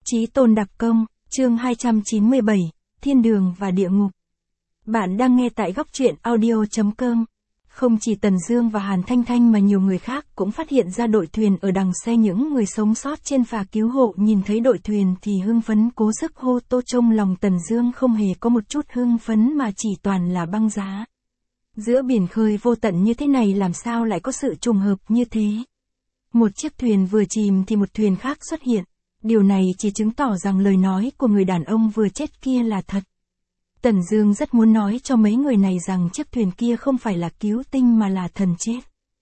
Chí Tôn Đặc Công, chương 297, Thiên đường và địa ngục. Bạn đang nghe tại góc truyện audio.com. Không chỉ Tần Dương và Hàn Thanh Thanh mà nhiều người khác cũng phát hiện ra đội thuyền ở đằng xe. Những người sống sót trên phà cứu hộ nhìn thấy đội thuyền thì hưng phấn cố sức hô tô. Trong lòng Tần Dương không hề có một chút hưng phấn mà chỉ toàn là băng giá. Giữa biển khơi vô tận như thế này làm sao lại có sự trùng hợp như thế? Một chiếc thuyền vừa chìm thì một thuyền khác xuất hiện. Điều này chỉ chứng tỏ rằng lời nói của người đàn ông vừa chết kia là thật. Tần Dương rất muốn nói cho mấy người này rằng chiếc thuyền kia không phải là cứu tinh mà là thần chết.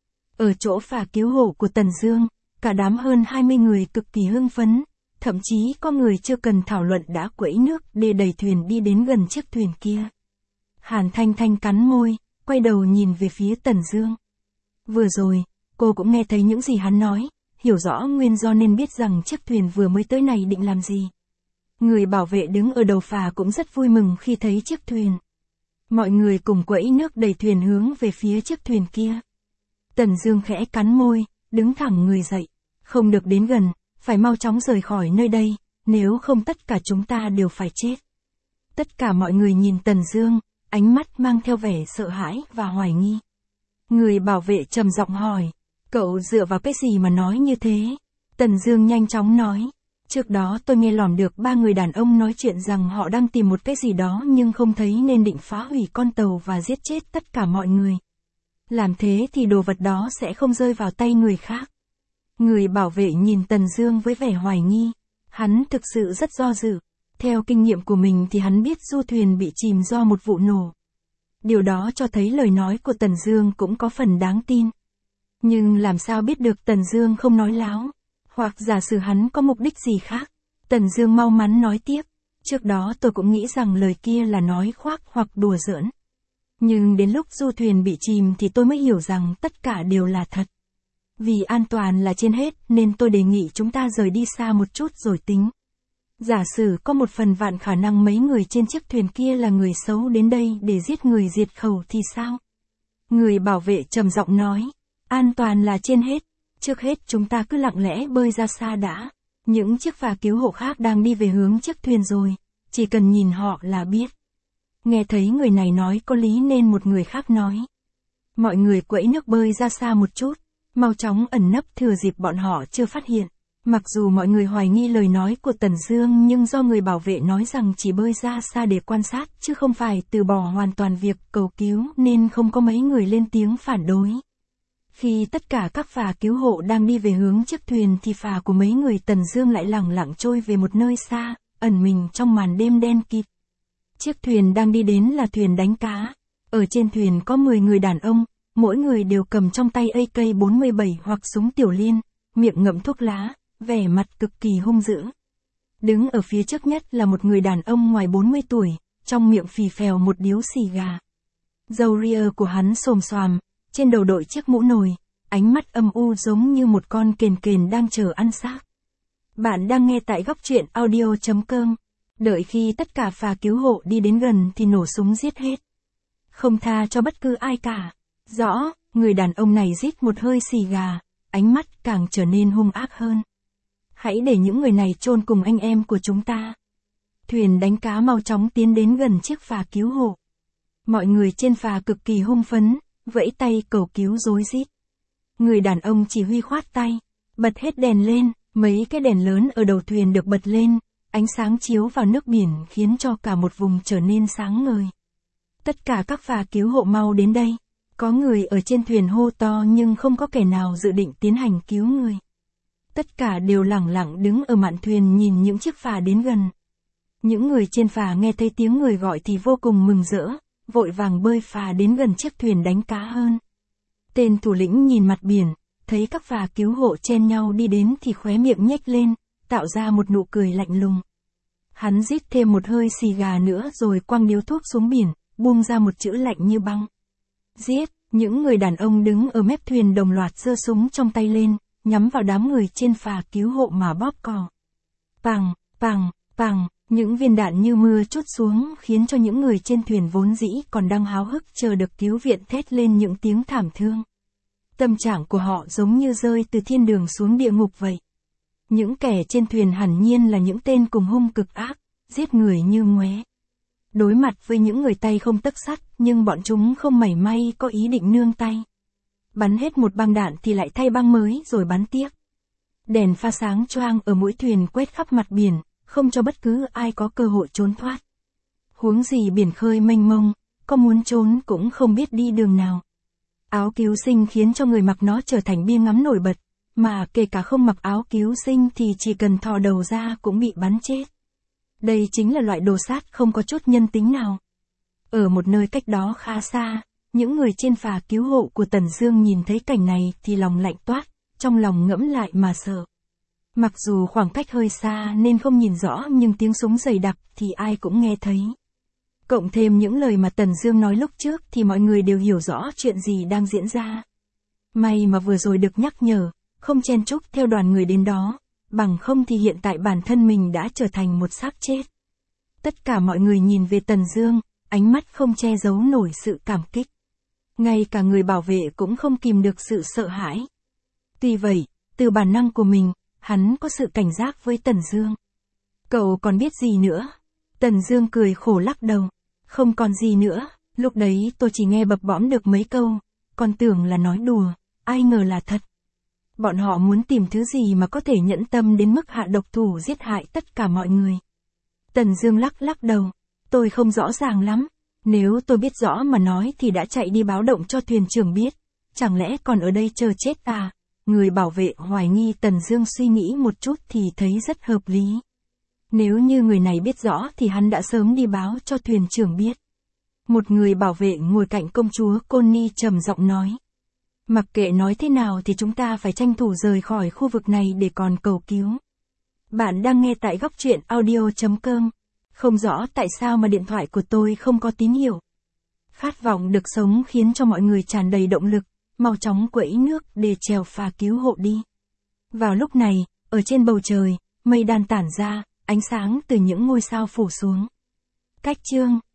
Ở chỗ phà cứu hộ của Tần Dương, cả đám hơn 20 người cực kỳ hưng phấn, thậm chí có người chưa cần thảo luận đã quẫy nước để đẩy thuyền đi đến gần chiếc thuyền kia. Hàn Thanh Thanh cắn môi, quay đầu nhìn về phía Tần Dương. Vừa rồi, cô cũng nghe thấy những gì hắn nói, hiểu rõ nguyên do nên biết rằng chiếc thuyền vừa mới tới này định làm gì. Người bảo vệ đứng ở đầu phà cũng rất vui mừng khi thấy chiếc thuyền. Mọi người cùng quẫy nước đẩy thuyền hướng về phía chiếc thuyền kia. Tần Dương khẽ cắn môi, đứng thẳng người dậy. Không được đến gần, phải mau chóng rời khỏi nơi đây, nếu không tất cả chúng ta đều phải chết. Tất cả mọi người nhìn Tần Dương, ánh mắt mang theo vẻ sợ hãi và hoài nghi. Người bảo vệ trầm giọng hỏi, cậu dựa vào cái gì mà nói như thế? Tần Dương nhanh chóng nói, trước đó tôi nghe lỏm được 3 người đàn ông nói chuyện rằng họ đang tìm một cái gì đó nhưng không thấy nên định phá hủy con tàu và giết chết tất cả mọi người. Làm thế thì đồ vật đó sẽ không rơi vào tay người khác. Người bảo vệ nhìn Tần Dương với vẻ hoài nghi, hắn thực sự rất do dự. Theo kinh nghiệm của mình thì hắn biết du thuyền bị chìm do một vụ nổ. Điều đó cho thấy lời nói của Tần Dương cũng có phần đáng tin. Nhưng làm sao biết được Tần Dương không nói láo, hoặc giả sử hắn có mục đích gì khác. Tần Dương mau mắn nói tiếp, trước đó tôi cũng nghĩ rằng lời kia là nói khoác hoặc đùa giỡn. Nhưng đến lúc du thuyền bị chìm thì tôi mới hiểu rằng tất cả đều là thật. Vì an toàn là trên hết nên tôi đề nghị chúng ta rời đi xa một chút rồi tính. Giả sử có một phần vạn khả năng mấy người trên chiếc thuyền kia là người xấu đến đây để giết người diệt khẩu thì sao? Người bảo vệ trầm giọng nói, an toàn là trên hết, trước hết chúng ta cứ lặng lẽ bơi ra xa đã. Những chiếc phà cứu hộ khác đang đi về hướng chiếc thuyền rồi, chỉ cần nhìn họ là biết. Nghe thấy người này nói có lý nên một người khác nói. Mọi người quẫy nước bơi ra xa một chút, mau chóng ẩn nấp thừa dịp bọn họ chưa phát hiện. Mặc dù mọi người hoài nghi lời nói của Tần Dương nhưng do người bảo vệ nói rằng chỉ bơi ra xa để quan sát chứ không phải từ bỏ hoàn toàn việc cầu cứu nên không có mấy người lên tiếng phản đối. Khi tất cả các phà cứu hộ đang đi về hướng chiếc thuyền thì phà của mấy người Tần Dương lại lẳng lặng trôi về một nơi xa, ẩn mình trong màn đêm đen kịt. Chiếc thuyền đang đi đến là thuyền đánh cá. Ở trên thuyền có 10 người đàn ông, mỗi người đều cầm trong tay AK-47 hoặc súng tiểu liên, miệng ngậm thuốc lá, vẻ mặt cực kỳ hung dữ. Đứng ở phía trước nhất là một người đàn ông ngoài 40 tuổi, trong miệng phì phèo một điếu xì gà. Râu ria của hắn xồm xoàm, trên đầu đội chiếc mũ nồi, ánh mắt âm u giống như một con kền kền đang chờ ăn xác. Bạn đang nghe tại góc truyện audio.com. Đợi khi tất cả phà cứu hộ đi đến gần thì nổ súng giết hết. Không tha cho bất cứ ai cả. Rõ, người đàn ông này rít một hơi xì gà, ánh mắt càng trở nên hung ác hơn. Hãy để những người này chôn cùng anh em của chúng ta. Thuyền đánh cá mau chóng tiến đến gần chiếc phà cứu hộ. Mọi người trên phà cực kỳ hung phấn, vẫy tay cầu cứu rối rít. Người đàn ông chỉ huy khoát tay, bật hết đèn lên, mấy cái đèn lớn ở đầu thuyền được bật lên, ánh sáng chiếu vào nước biển khiến cho cả một vùng trở nên sáng ngời. Tất cả các phà cứu hộ mau đến đây. Có người ở trên thuyền hô to nhưng không có kẻ nào dự định tiến hành cứu người. Tất cả đều lẳng lặng đứng ở mạn thuyền nhìn những chiếc phà đến gần. Những người trên phà nghe thấy tiếng người gọi thì vô cùng mừng rỡ, vội vàng bơi phà đến gần chiếc thuyền đánh cá hơn. Tên thủ lĩnh nhìn mặt biển, thấy các phà cứu hộ chen nhau đi đến thì khóe miệng nhếch lên, tạo ra một nụ cười lạnh lùng. Hắn rít thêm một hơi xì gà nữa rồi quăng điếu thuốc xuống biển, buông ra một chữ lạnh như băng. Giết, những người đàn ông đứng ở mép thuyền đồng loạt giơ súng trong tay lên, nhắm vào đám người trên phà cứu hộ mà bóp cò. Pằng, pằng, pằng, những viên đạn như mưa trút xuống khiến cho những người trên thuyền vốn dĩ còn đang háo hức chờ được cứu viện thét lên những tiếng thảm thương. Tâm trạng của họ giống như rơi từ thiên đường xuống địa ngục vậy. Những kẻ trên thuyền hẳn nhiên là những tên cùng hung cực ác, giết người như ngoé. Đối mặt với những người tay không tấc sắt, nhưng bọn chúng không mảy may có ý định nương tay. Bắn hết một băng đạn thì lại thay băng mới rồi bắn tiếp. Đèn pha sáng choang ở mũi thuyền quét khắp mặt biển, không cho bất cứ ai có cơ hội trốn thoát. Huống gì biển khơi mênh mông, có muốn trốn cũng không biết đi đường nào. Áo cứu sinh khiến cho người mặc nó trở thành bia ngắm nổi bật, mà kể cả không mặc áo cứu sinh thì chỉ cần thò đầu ra cũng bị bắn chết. Đây chính là loại đồ sát không có chút nhân tính nào. Ở một nơi cách đó khá xa, những người trên phà cứu hộ của Tần Dương nhìn thấy cảnh này thì lòng lạnh toát, trong lòng ngẫm lại mà sợ. Mặc dù khoảng cách hơi xa nên không nhìn rõ nhưng tiếng súng dày đặc thì ai cũng nghe thấy. Cộng thêm những lời mà Tần Dương nói lúc trước thì mọi người đều hiểu rõ chuyện gì đang diễn ra. May mà vừa rồi được nhắc nhở, không chen chúc theo đoàn người đến đó, bằng không thì hiện tại bản thân mình đã trở thành một xác chết. Tất cả mọi người nhìn về Tần Dương, ánh mắt không che giấu nổi sự cảm kích. Ngay cả người bảo vệ cũng không kìm được sự sợ hãi. Tuy vậy, từ bản năng của mình, hắn có sự cảnh giác với Tần Dương. Cậu còn biết gì nữa? Tần Dương cười khổ lắc đầu. Không còn gì nữa, lúc đấy tôi chỉ nghe bập bõm được mấy câu, còn tưởng là nói đùa, ai ngờ là thật. Bọn họ muốn tìm thứ gì mà có thể nhẫn tâm đến mức hạ độc thủ giết hại tất cả mọi người. Tần Dương lắc đầu, tôi không rõ ràng lắm, nếu tôi biết rõ mà nói thì đã chạy đi báo động cho thuyền trưởng biết, chẳng lẽ còn ở đây chờ chết à? Người bảo vệ hoài nghi Tần Dương suy nghĩ một chút thì thấy rất hợp lý. Nếu như người này biết rõ thì hắn đã sớm đi báo cho thuyền trưởng biết. Một người bảo vệ ngồi cạnh công chúa Connie trầm giọng nói. Mặc kệ nói thế nào thì chúng ta phải tranh thủ rời khỏi khu vực này để còn cầu cứu. Bạn đang nghe tại góc truyện audio.com. Không rõ tại sao mà điện thoại của tôi không có tín hiệu. Khát vọng được sống khiến cho mọi người tràn đầy động lực, mau chóng quẫy nước để chèo phà cứu hộ đi. Vào lúc này, ở trên bầu trời, mây đan tản ra, ánh sáng từ những ngôi sao phủ xuống. Cách chương